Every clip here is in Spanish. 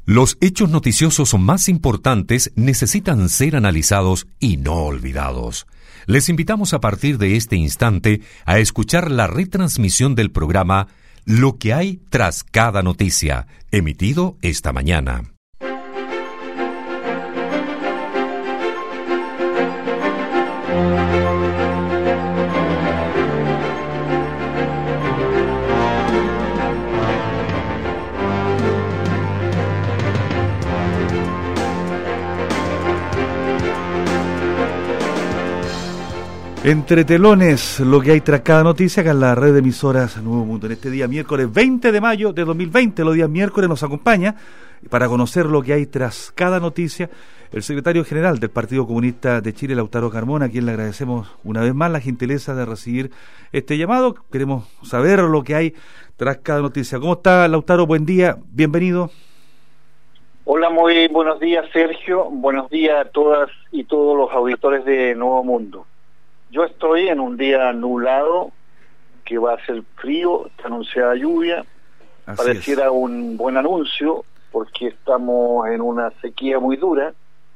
Los hechos noticiosos más importantes necesitan ser analizados y no olvidados. Les invitamos a partir de este instante a escuchar la retransmisión del programa Lo que hay tras cada noticia, emitido esta mañana. Entre telones, lo que hay tras cada noticia, acá en la red de emisoras Nuevo Mundo. En este día miércoles 20 de mayo de 2020, los días miércoles, nos acompaña para conocer lo que hay tras cada noticia el secretario general del Partido Comunista de Chile, Lautaro Carmona, a quien le agradecemos una vez más la gentileza de recibir este llamado. Queremos saber lo que hay tras cada noticia. ¿Cómo está, Lautaro? Buen día, bienvenido. Hola, muy buenos días, Sergio. Buenos días a todas y todos los auditores de Nuevo Mundo. Yo estoy en un día nublado, que va a ser frío, está anunciada lluvia. Así pareciera es un buen anuncio, porque estamos en una sequía muy dura.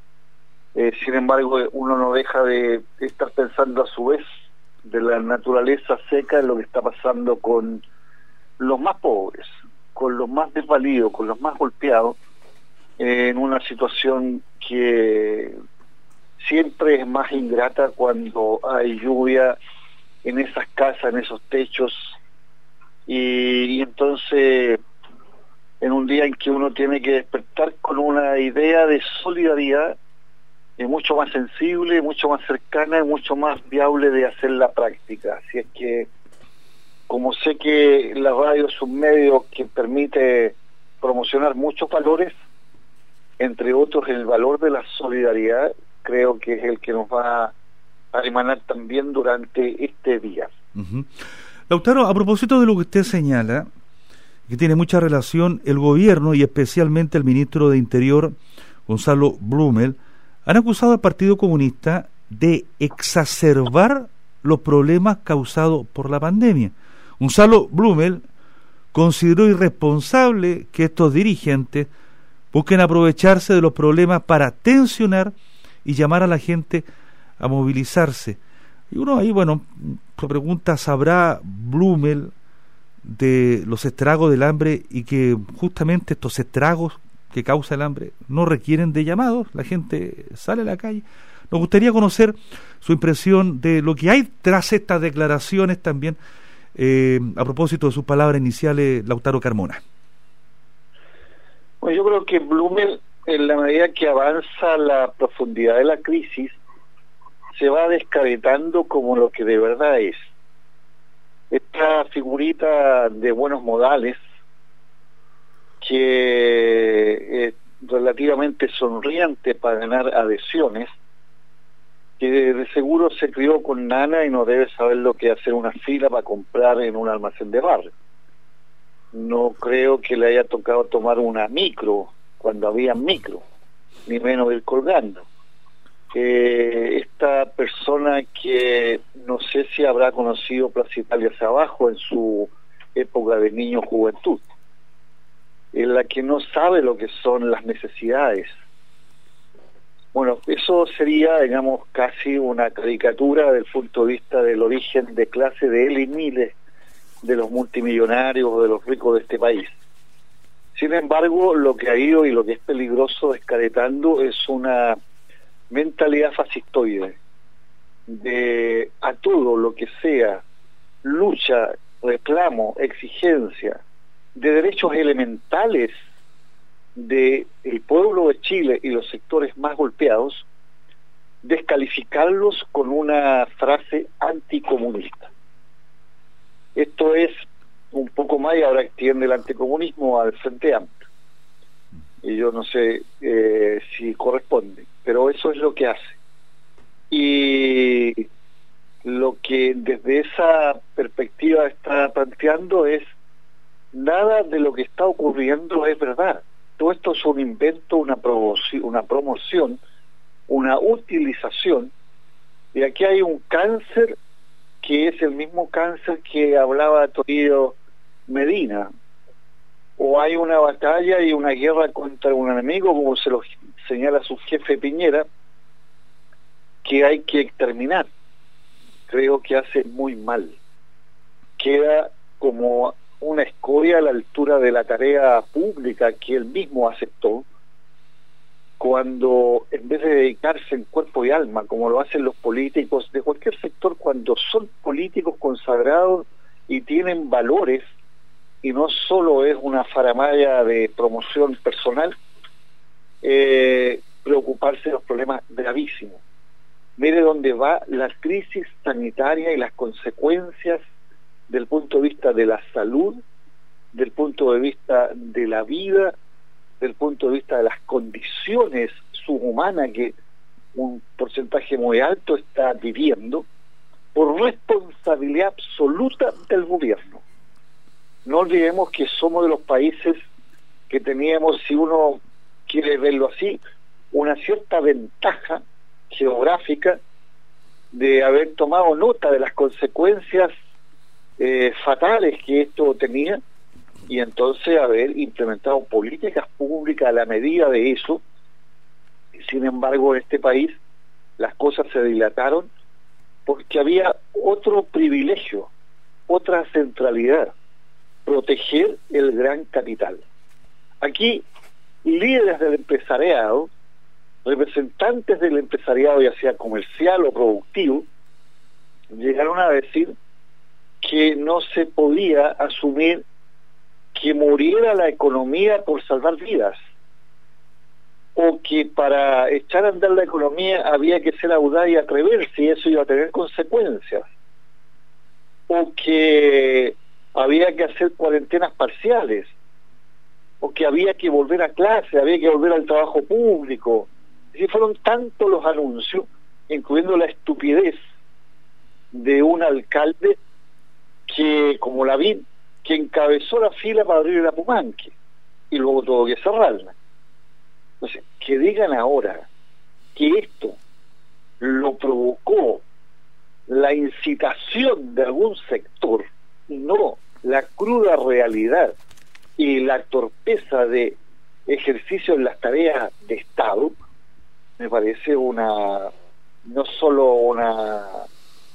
Sin embargo, uno no deja de estar pensando a su vez de la naturaleza seca, en lo que está pasando con los más pobres, con los más desvalidos, con los más golpeados, en una situación que siempre es más ingrata cuando hay lluvia en esas casas, en esos techos, y entonces en un día en que uno tiene que despertar con una idea de solidaridad mucho más sensible, mucho más cercana y mucho más viable de hacer la práctica. Así es que, como sé que la radio es un medio que permite promocionar muchos valores, entre otros el valor de la solidaridad, creo que es el que nos va a emanar también durante este día. Uh-huh. Lautaro, a propósito de lo que usted señala, que tiene mucha relación, el gobierno y especialmente el ministro de Interior, Gonzalo Blumel, han acusado al Partido Comunista de exacerbar los problemas causados por la pandemia. Gonzalo Blumel consideró irresponsable que estos dirigentes busquen aprovecharse de los problemas para tensionar y llamar a la gente a movilizarse. Y uno ahí, se pregunta, ¿sabrá Blumel de los estragos del hambre y que justamente estos estragos que causa el hambre no requieren de llamados? La gente sale a la calle. Nos gustaría conocer su impresión de lo que hay tras estas declaraciones también, a propósito de sus palabras iniciales, Lautaro Carmona. Bueno, yo creo que Blumel, en la medida que avanza la profundidad de la crisis, se va descaretando como lo que de verdad es. Esta figurita de buenos modales, que es relativamente sonriente para ganar adhesiones, que de seguro se crió con nana y no debe saber lo que es hacer una fila para comprar en un almacén de barrio. No creo que le haya tocado tomar una micro cuando había micro, ni menos ir colgando. Esta persona que no sé si habrá conocido Plaza Italia hacia abajo en su época de niño juventud, en la que no sabe lo que son las necesidades. Bueno, eso sería, digamos, casi una caricatura del punto de vista del origen de clase de él y miles de los multimillonarios o de los ricos de este país. Sin embargo, lo que ha ido y lo que es peligroso descaretando es una mentalidad fascistoide de a todo lo que sea lucha, reclamo, exigencia de derechos elementales del pueblo de Chile y los sectores más golpeados, descalificarlos con una frase anticomunista. Esto es un poco más, y ahora extiende el anticomunismo al Frente Amplio. Y yo no sé si corresponde, pero eso es lo que hace. Y lo que desde esa perspectiva está planteando es: nada de lo que está ocurriendo es verdad. Todo esto es un invento, una promoción, una utilización. Y aquí hay un cáncer que es el mismo cáncer que hablaba Toribio Medina, o hay una batalla y una guerra contra un enemigo, como se lo señala su jefe Piñera, que hay que exterminar. Creo que hace muy mal. Queda como una escoria a la altura de la tarea pública que él mismo aceptó, cuando en vez de dedicarse en cuerpo y alma, como lo hacen los políticos de cualquier sector, cuando son políticos consagrados y tienen valores, y no solo es una faramalla de promoción personal, preocuparse de los problemas gravísimos. Mire dónde va la crisis sanitaria y las consecuencias del punto de vista de la salud, del punto de vista de la vida, del punto de vista de las condiciones subhumanas que un porcentaje muy alto está viviendo, por responsabilidad absoluta del gobierno. No olvidemos que somos de los países que teníamos, si uno quiere verlo así, una cierta ventaja geográfica de haber tomado nota de las consecuencias fatales que esto tenía, y entonces haber implementado políticas públicas a la medida de eso. Sin embargo, en este país las cosas se dilataron porque había otro privilegio, otra centralidad: proteger el gran capital. Aquí, líderes del empresariado, representantes del empresariado, ya sea comercial o productivo, llegaron a decir que no se podía asumir que muriera la economía por salvar vidas, o que para echar a andar la economía había que ser audaz y atreverse, y eso iba a tener consecuencias, o que había que hacer cuarentenas parciales, o que había que volver a clase, había que volver al trabajo público. Y fueron tantos los anuncios, incluyendo la estupidez de un alcalde que, como Lavín, que encabezó la fila para abrir el Apumanque y luego tuvo que cerrarla. Entonces, que digan ahora que esto lo provocó la incitación de algún sector y no la cruda realidad y la torpeza de ejercicio en las tareas de Estado, me parece no solo una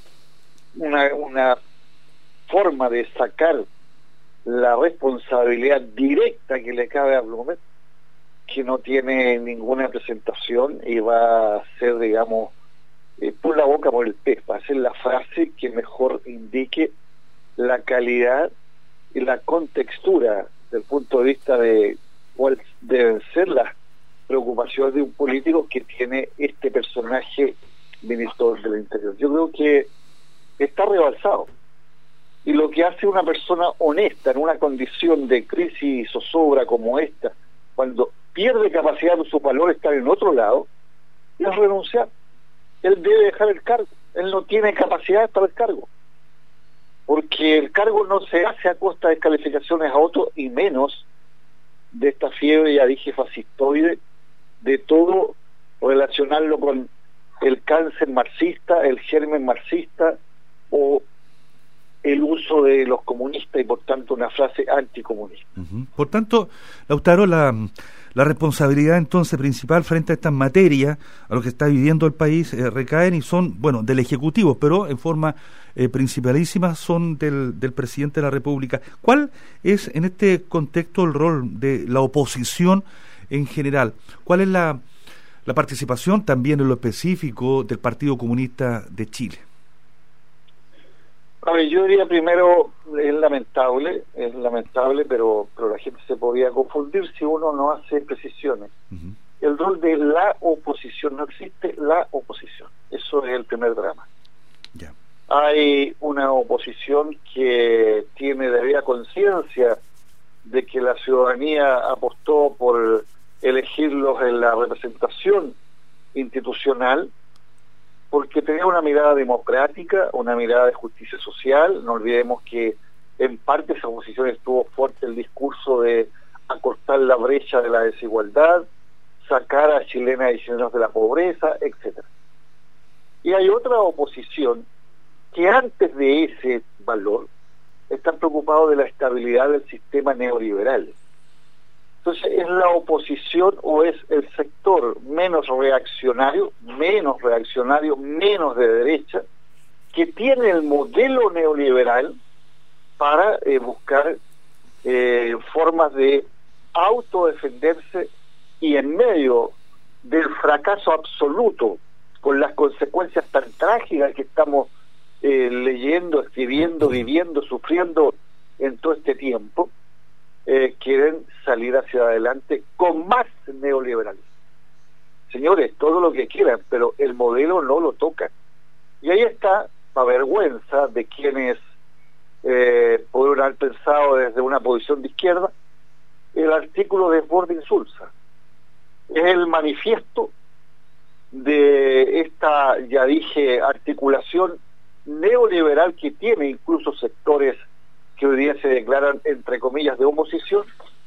forma de sacar la responsabilidad directa que le cabe a Blumel, que no tiene ninguna presentación y va a ser, digamos, por la boca por el pez, va a ser la frase que mejor indique la calidad y la contextura del punto de vista de cuáles deben ser las preocupaciones de un político que tiene este personaje ministro del Interior. Yo creo que está rebalsado. Y lo que hace una persona honesta en una condición de crisis y zozobra como esta, cuando pierde capacidad de su valor estar en otro lado, es renunciar. Él debe dejar el cargo. Él no tiene capacidad para el cargo. Porque el cargo no se hace a costa de descalificaciones a otros, y menos de esta fiebre, ya dije, fascistoide, de todo relacionarlo con el cáncer marxista, el germen marxista, o el uso de los comunistas, y por tanto una frase anticomunista. Por tanto, Lautaro, la responsabilidad entonces principal frente a estas materias, a lo que está viviendo el país, recaen y son, bueno, del Ejecutivo, pero en forma principalísima son del Presidente de la República. ¿Cuál es en este contexto el rol de la oposición en general? ¿Cuál es la participación también en lo específico del Partido Comunista de Chile? A ver, yo diría primero, es lamentable, pero la gente se podría confundir si uno no hace precisiones. El rol de la oposición, no existe la oposición, eso es el primer drama. Yeah. Hay una oposición que tiene debida conciencia de que la ciudadanía apostó por elegirlos en la representación institucional, porque tenía una mirada democrática, una mirada de justicia social. No olvidemos que en parte esa oposición estuvo fuerte el discurso de acortar la brecha de la desigualdad, sacar a chilenas y chilenos de la pobreza, etcétera. Y hay otra oposición que antes de ese valor están preocupados de la estabilidad del sistema neoliberal, Entonces, ¿es la oposición o es el sector menos reaccionario, menos de derecha, que tiene el modelo neoliberal para buscar formas de autodefenderse y en medio del fracaso absoluto, con las consecuencias tan trágicas que estamos leyendo, escribiendo, viviendo, sufriendo en todo este tiempo, quieren salir hacia adelante con más neoliberalismo? Señores, todo lo que quieran, pero el modelo no lo tocan. Y ahí está, la vergüenza de quienes pudieron haber pensado desde una posición de izquierda, el artículo de Desbordes Insulza. Es el manifiesto de esta, ya dije, articulación neoliberal que tiene incluso sectores que hoy día se declaran, entre comillas, de oposición,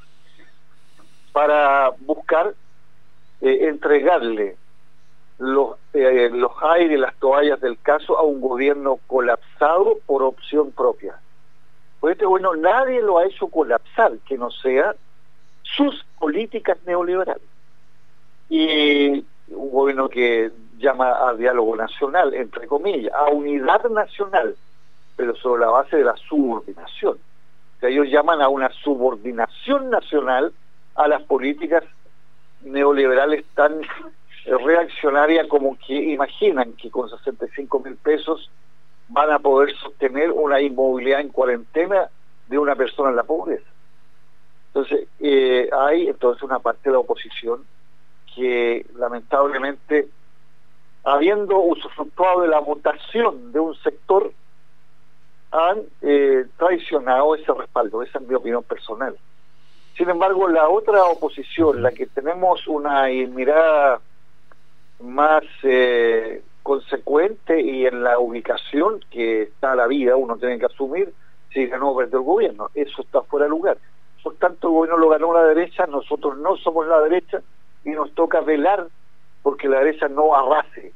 para buscar entregarle los aires, las toallas del caso a un gobierno colapsado por opción propia. Pues este gobierno nadie lo ha hecho colapsar, que no sea sus políticas neoliberales. Y un gobierno que llama a diálogo nacional, entre comillas, a unidad nacional, pero sobre la base de la subordinación. O sea, ellos llaman a una subordinación nacional a las políticas neoliberales tan reaccionarias como que imaginan que con 65.000 pesos van a poder sostener una inmovilidad en cuarentena de una persona en la pobreza. Entonces, hay entonces una parte de la oposición que lamentablemente, habiendo usufructuado de la votación de un sector, han traicionado ese respaldo. Esa es mi opinión personal. Sin embargo, la otra oposición, la que tenemos una mirada más consecuente y en la ubicación que está la vida, uno tiene que asumir si ganó o perdió el gobierno. Eso está fuera de lugar. Por tanto, el gobierno lo ganó la derecha, nosotros no somos la derecha y nos toca velar porque la derecha no arrase.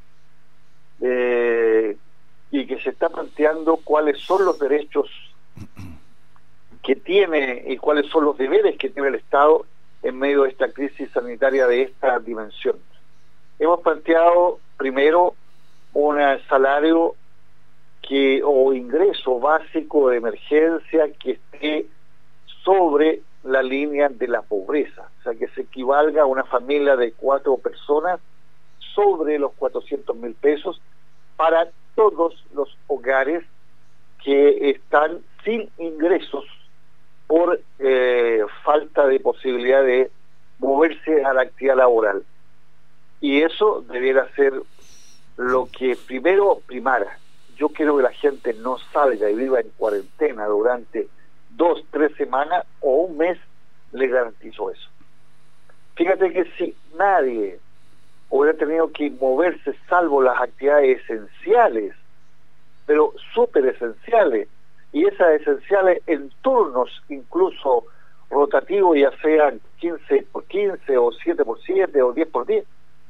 Y que se está planteando cuáles son los derechos que tiene y cuáles son los deberes que tiene el Estado en medio de esta crisis sanitaria de esta dimensión. Hemos planteado primero un salario o ingreso básico de emergencia que esté sobre la línea de la pobreza, o sea, que se equivalga a una familia de 4 personas sobre los 400.000 pesos para todos los hogares que están sin ingresos por falta de posibilidad de moverse a la actividad laboral. Y eso debiera ser lo que primero primara. Yo quiero que la gente no salga y viva en cuarentena durante 2, 3 semanas o un mes, le garantizo eso. Fíjate que si nadie hubiera tenido que moverse salvo las actividades esenciales, pero súper esenciales, y esas esenciales en turnos incluso rotativos, ya sean 15x15 o 7x7 o 10x10,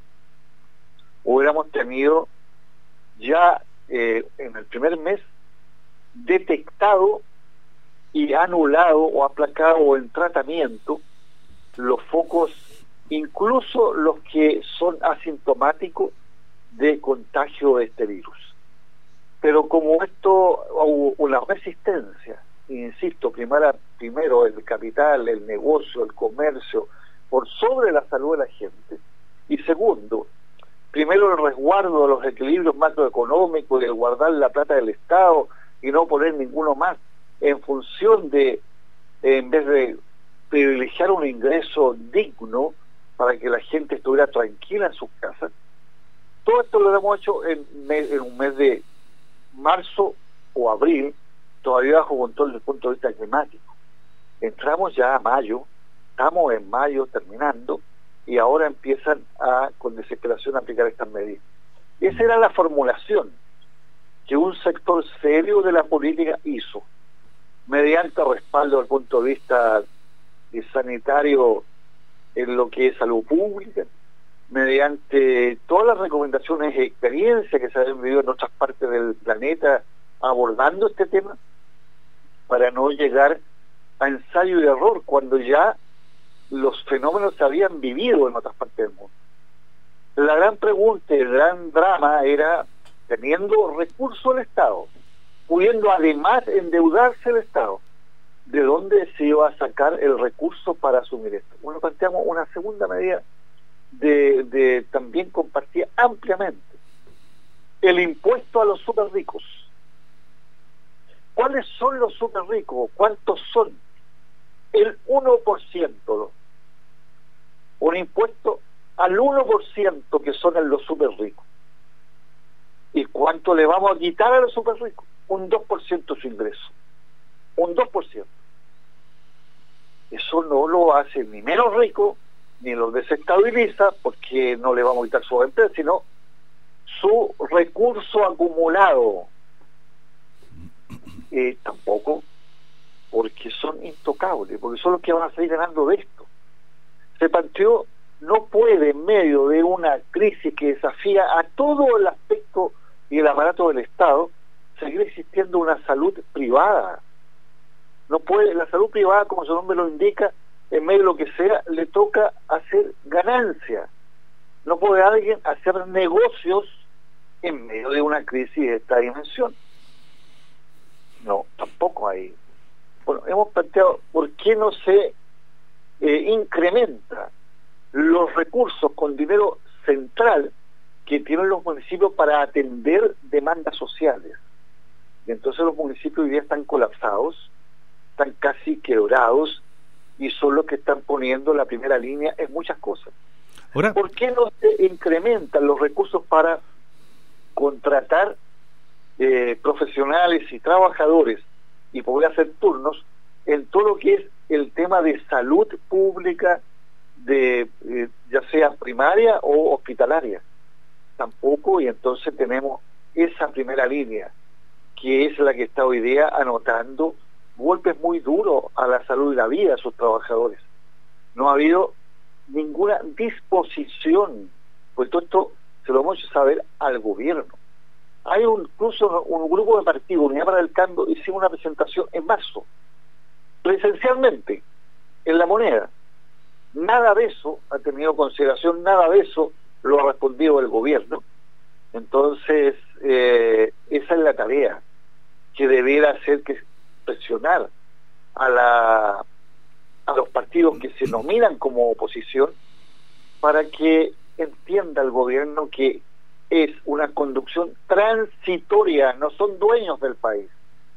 hubiéramos tenido ya en el primer mes detectado y anulado o aplacado en tratamiento los focos, incluso los que son asintomáticos de contagio de este virus. Pero como esto, o la resistencia, insisto, primero el capital, el negocio, el comercio, por sobre la salud de la gente, y segundo, primero el resguardo de los equilibrios macroeconómicos y el guardar la plata del Estado y no poner ninguno más en función de, en vez de privilegiar un ingreso digno para que la gente estuviera tranquila en sus casas. Todo esto lo hemos hecho en un mes de marzo o abril, todavía bajo control desde el punto de vista climático. Entramos ya a mayo, estamos en mayo terminando, y ahora empiezan con desesperación a aplicar estas medidas. Esa era la formulación que un sector serio de la política hizo, mediante respaldo desde el punto de vista sanitario en lo que es salud pública, mediante todas las recomendaciones y experiencias que se han vivido en otras partes del planeta abordando este tema, para no llegar a ensayo y error cuando ya los fenómenos se habían vivido en otras partes del mundo. La gran pregunta, el gran drama era, teniendo recursos del Estado, pudiendo además endeudarse el Estado, ¿de dónde se iba a sacar el recurso para asumir esto? Bueno, planteamos una segunda medida de también compartida ampliamente, el impuesto a los super ricos. ¿Cuáles son los super ricos? ¿Cuántos son? El 1%, un impuesto al 1% que son en los super ricos. ¿Y cuánto le vamos a quitar a los super ricos? Un 2% de su ingreso. Un 2%. Eso no lo hace ni menos rico, ni lo desestabiliza, porque no le vamos a quitar su empresa, sino su recurso acumulado. Tampoco, porque son intocables, porque son los que van a salir ganando de esto. Se planteó, no puede en medio de una crisis que desafía a todo el aspecto y el aparato del Estado, seguir existiendo una salud privada. No puede, la salud privada, como su nombre lo indica, en medio de lo que sea, le toca hacer ganancia. No puede alguien hacer negocios en medio de una crisis de esta dimensión. No, tampoco hay. Bueno, hemos planteado por qué no se incrementa los recursos con dinero central que tienen los municipios para atender demandas sociales. Y entonces los municipios hoy día están colapsados, están casi quebrados, y son los que están poniendo la primera línea en muchas cosas. Ahora, ¿por qué no se incrementan los recursos para contratar profesionales y trabajadores y poder hacer turnos en todo lo que es el tema de salud pública, de ya sea primaria o hospitalaria? Tampoco, y entonces tenemos esa primera línea, que es la que está hoy día anotando golpes muy duros a la salud y la vida de sus trabajadores. No ha habido ninguna disposición, pues todo esto se lo hemos hecho saber al gobierno. Hay incluso un grupo de partidos, Unidad para el Cambio, hicimos una presentación en marzo, presencialmente, en La Moneda. Nada de eso ha tenido consideración, nada de eso lo ha respondido el gobierno. Entonces, esa es la tarea que debiera hacer, que presionar a los partidos que se nominan como oposición para que entienda el gobierno que es una conducción transitoria, no son dueños del país,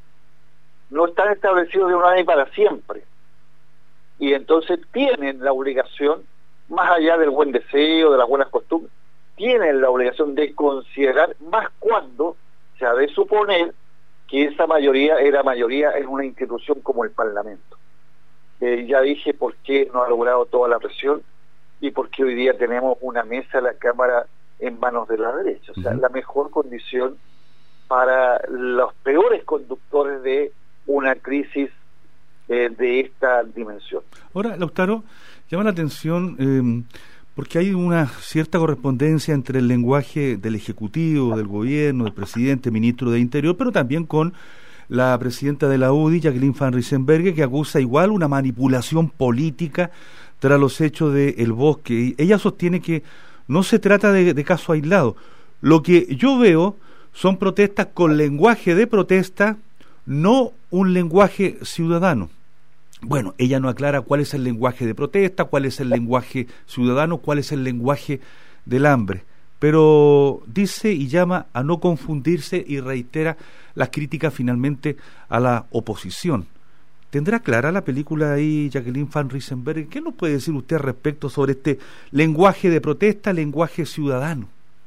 no están establecidos de una vez para siempre, y entonces tienen la obligación, más allá del buen deseo, de las buenas costumbres, tienen la obligación de considerar, más cuando se ha de suponer que esa mayoría era mayoría en una institución como el Parlamento. Ya dije por qué no ha logrado toda la presión y por qué hoy día tenemos una mesa en la Cámara en manos de la derecha. O sea, la mejor condición para los peores conductores de una crisis de esta dimensión. Ahora, Lautaro, llama la atención porque hay una cierta correspondencia entre el lenguaje del Ejecutivo, del Gobierno, del Presidente, Ministro de Interior, pero también con la presidenta de la UDI, Jacqueline Van Ryssenberghe, que acusa igual una manipulación política tras los hechos de El Bosque. Y ella sostiene que no se trata de caso aislado. Lo que yo veo son protestas con lenguaje de protesta, no un lenguaje ciudadano. Bueno, ella no aclara cuál es el lenguaje de protesta, cuál es el lenguaje ciudadano, cuál es el lenguaje del hambre, pero dice y llama a no confundirse y reitera las críticas finalmente a la oposición. ¿Tendrá clara la película ahí Jacqueline Van Ryssenberghe? ¿Qué nos puede decir usted respecto sobre este lenguaje de protesta, lenguaje ciudadano?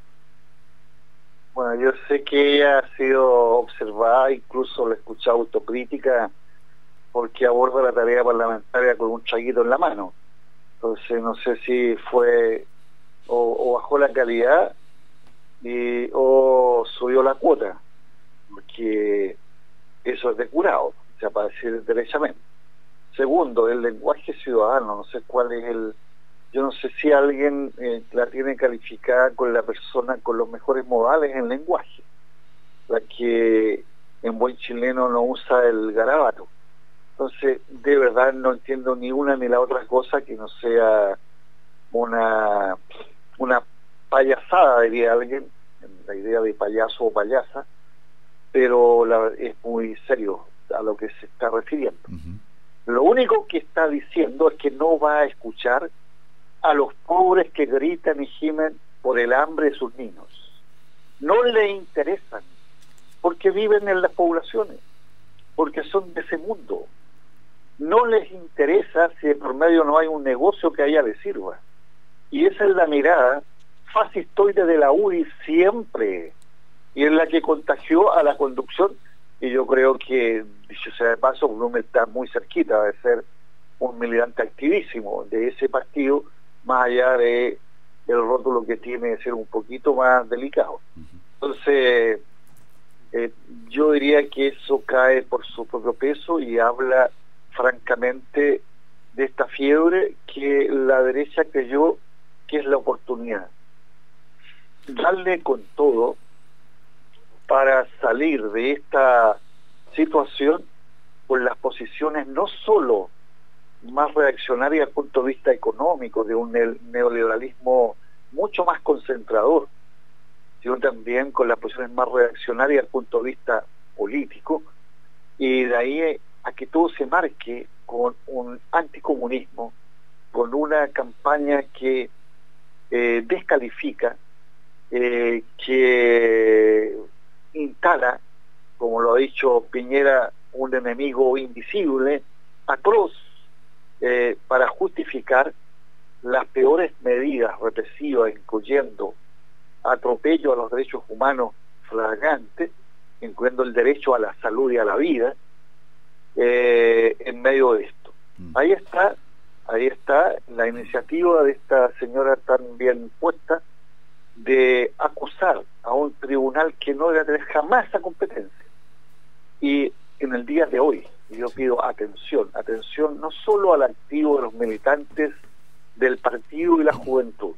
Bueno, yo sé que ella ha sido observada, incluso le he escuchado autocrítica, porque aborda la tarea parlamentaria con un chaguito en la mano. Entonces no sé si fue o bajó la calidad o subió la cuota, porque eso es de curado, o sea, para decir derechamente. Segundo, el lenguaje ciudadano, no sé cuál es yo no sé si alguien la tiene calificada con la persona con los mejores modales en lenguaje, la que en buen chileno no usa el garabato. Entonces, de verdad no entiendo ni una ni la otra cosa que no sea una payasada, diría alguien, la idea de payaso o payasa, pero es muy serio a lo que se está refiriendo. Lo único que está diciendo es que no va a escuchar a los pobres que gritan y gimen por el hambre de sus niños. No le interesan, porque viven en las poblaciones, porque son de ese mundo. No les interesa si de por medio no hay un negocio que a ella le sirva. Y esa es la mirada fascistoide de la UDI siempre, y es la que contagió a la conducción. Y yo creo que, dicho sea de paso, Blumel está muy cerquita de ser un militante activísimo de ese partido, más allá de el rótulo que tiene de ser un poquito más delicado. Entonces, yo diría que eso cae por su propio peso y habla francamente de esta fiebre que la derecha creyó que es la oportunidad. Darle con todo para salir de esta situación con las posiciones no solo más reaccionarias desde el punto de vista económico, de un neoliberalismo mucho más concentrador, sino también con las posiciones más reaccionarias desde el punto de vista político, y de ahí a que todo se marque con un anticomunismo, con una campaña que descalifica, que instala, como lo ha dicho Piñera, un enemigo invisible, atroz, para justificar las peores medidas represivas, incluyendo atropello a los derechos humanos flagrantes, incluyendo el derecho a la salud y a la vida, en medio de esto. Ahí está la iniciativa de esta señora tan bien puesta de acusar a un tribunal que no debe tener jamás esa competencia. Y en el día de hoy yo pido atención no solo al activo de los militantes del partido y la juventud.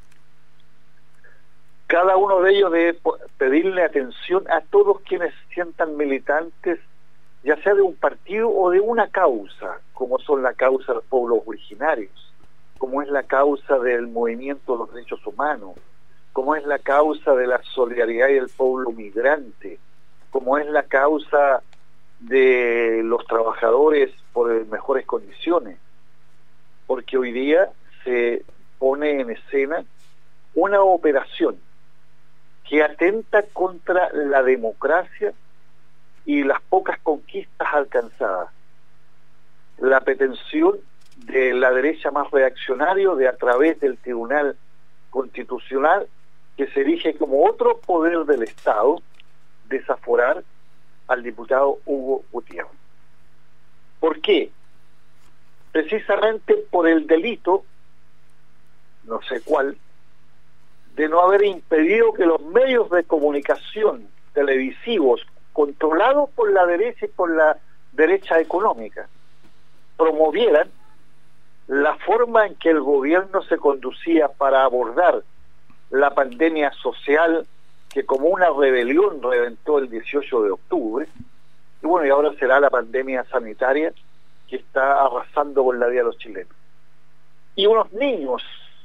Cada uno de ellos debe pedirle atención a todos quienes se sientan militantes, ya sea de un partido o de una causa, como son la causa de los pueblos originarios, como es la causa del movimiento de los derechos humanos, como es la causa de la solidaridad y del pueblo migrante, como es la causa de los trabajadores por mejores condiciones, porque hoy día se pone en escena una operación que atenta contra la democracia y las pocas conquistas alcanzadas. La pretensión de la derecha más reaccionaria de, a través del Tribunal Constitucional, que se erige como otro poder del Estado, desaforar al diputado Hugo Gutiérrez. ¿Por qué? Precisamente por el delito, no sé cuál, de no haber impedido que los medios de comunicación televisivos controlados por la derecha y por la derecha económica promovieran la forma en que el gobierno se conducía para abordar la pandemia social que como una rebelión reventó el 18 de octubre, y bueno, y ahora será la pandemia sanitaria que está arrasando con la vida de los chilenos. Y unos niños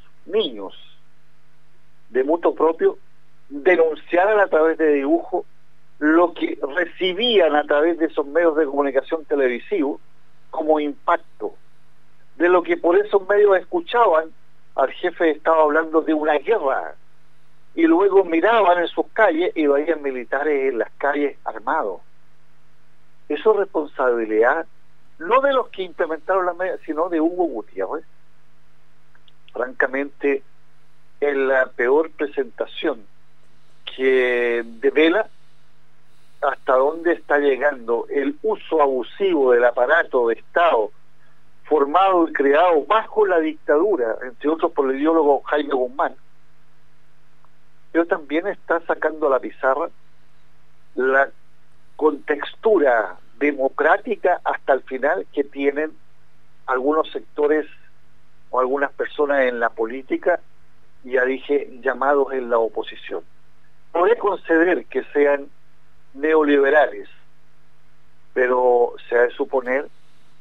de mutuo propio denunciaran a través de dibujo lo que recibían a través de esos medios de comunicación televisivos como impacto, de lo que por esos medios escuchaban al jefe de Estado hablando de una guerra, y luego miraban en sus calles y veían militares en las calles armados. Eso es responsabilidad no de los que implementaron las medidas, sino de Hugo Gutiérrez. Francamente, es la peor presentación que devela hasta dónde está llegando el uso abusivo del aparato de Estado formado y creado bajo la dictadura, entre otros por el ideólogo Jaime Guzmán, pero también está sacando a la pizarra la contextura democrática hasta el final que tienen algunos sectores o algunas personas en la política, ya dije, llamados en la oposición. Podría conceder que sean neoliberales, pero se ha de suponer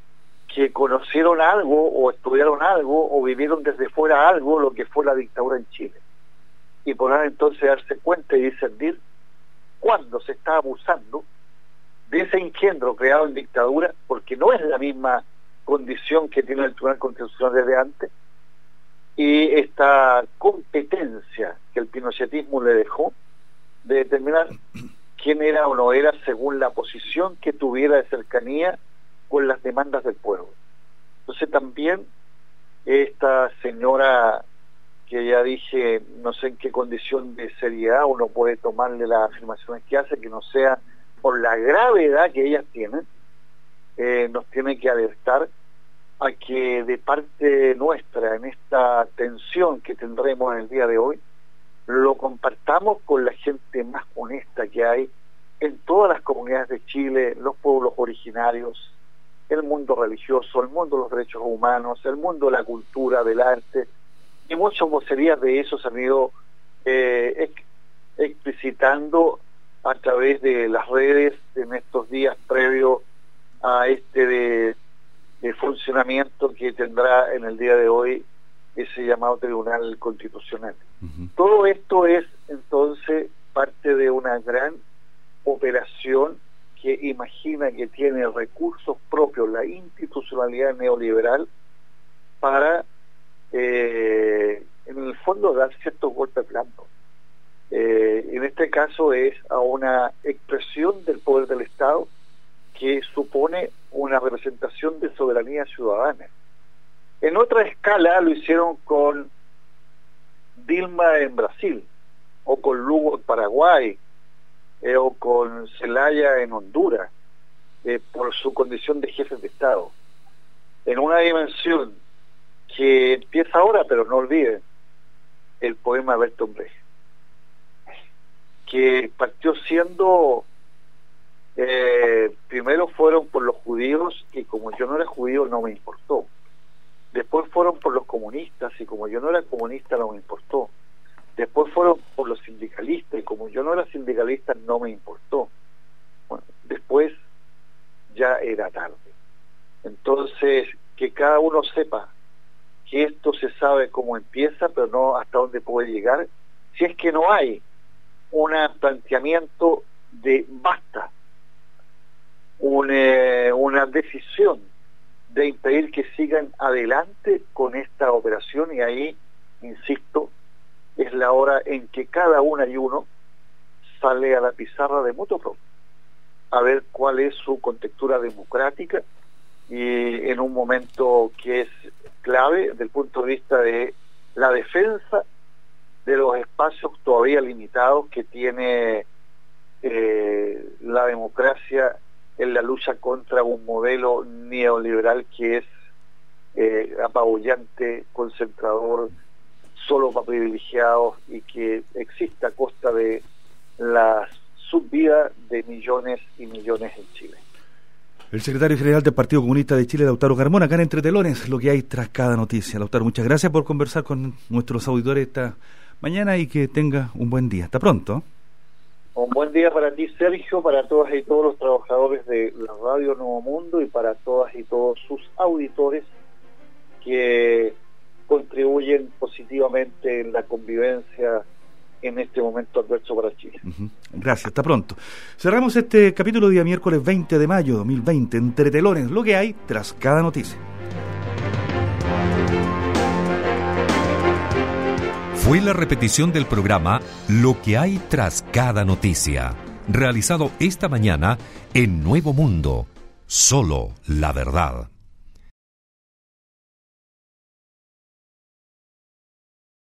que conocieron algo o estudiaron algo o vivieron desde fuera algo lo que fue la dictadura en Chile, y podrán entonces darse cuenta y discernir cuándo se está abusando de ese engendro creado en dictadura, porque no es la misma condición que tiene el Tribunal Constitucional desde antes, y esta competencia que el pinochetismo le dejó de determinar quién era o no era según la posición que tuviera de cercanía con las demandas del pueblo. Entonces también esta señora, que ya dije, no sé en qué condición de seriedad uno puede tomarle las afirmaciones que hace, que no sea por la gravedad que ellas tienen, nos tiene que alertar a que de parte nuestra, en esta tensión que tendremos en el día de hoy, lo compartamos con la gente más honesta que hay en todas las comunidades de Chile, los pueblos originarios, el mundo religioso, el mundo de los derechos humanos, el mundo de la cultura, del arte, y muchas vocerías de eso se han ido explicitando a través de las redes en estos días previos a este de funcionamiento que tendrá en el día de hoy ese llamado Tribunal Constitucional. Todo esto es entonces parte de una gran operación que imagina que tiene recursos propios, la institucionalidad neoliberal, para en el fondo dar ciertos golpes blandos. En este caso es a una expresión del poder del Estado que supone una representación de soberanía ciudadana. En otra escala lo hicieron con Dilma en Brasil, o con Lugo en Paraguay, o con Zelaya en Honduras, por su condición de jefes de Estado, en una dimensión que empieza ahora, pero no olviden el poema de Bertolt Brecht, que partió siendo primero fueron por los judíos, y como yo no era judío no me importó. Después fueron por los comunistas, y como yo no era comunista no me importó. Después fueron por los sindicalistas, y como yo no era sindicalista no me importó. Bueno, después ya era tarde. Entonces, que cada uno sepa que esto se sabe cómo empieza, pero no hasta dónde puede llegar, si es que no hay un planteamiento de basta, una decisión de impedir que sigan adelante con esta operación. Y ahí, insisto, es la hora en que cada una y uno sale a la pizarra de mutuo propio a ver cuál es su contextura democrática, y en un momento que es clave desde el punto de vista de la defensa de los espacios todavía limitados que tiene la democracia en la lucha contra un modelo neoliberal que es apabullante, concentrador, solo para privilegiados, y que existe a costa de la subvida de millones y millones en Chile. El secretario general del Partido Comunista de Chile, Lautaro Carmona, acá en Entre Telones, lo que hay tras cada noticia. Lautaro, muchas gracias por conversar con nuestros auditores esta mañana, y que tenga un buen día. Hasta pronto. Un buen día para ti, Sergio, para todas y todos los trabajadores de la Radio Nuevo Mundo, y para todas y todos sus auditores que contribuyen positivamente en la convivencia en este momento adverso para Chile. Gracias, hasta pronto. Cerramos este capítulo día miércoles 20 de mayo 2020, Entre Telones, lo que hay tras cada noticia. Fue la repetición del programa Lo que hay tras cada noticia, realizado esta mañana en Nuevo Mundo. Solo la verdad.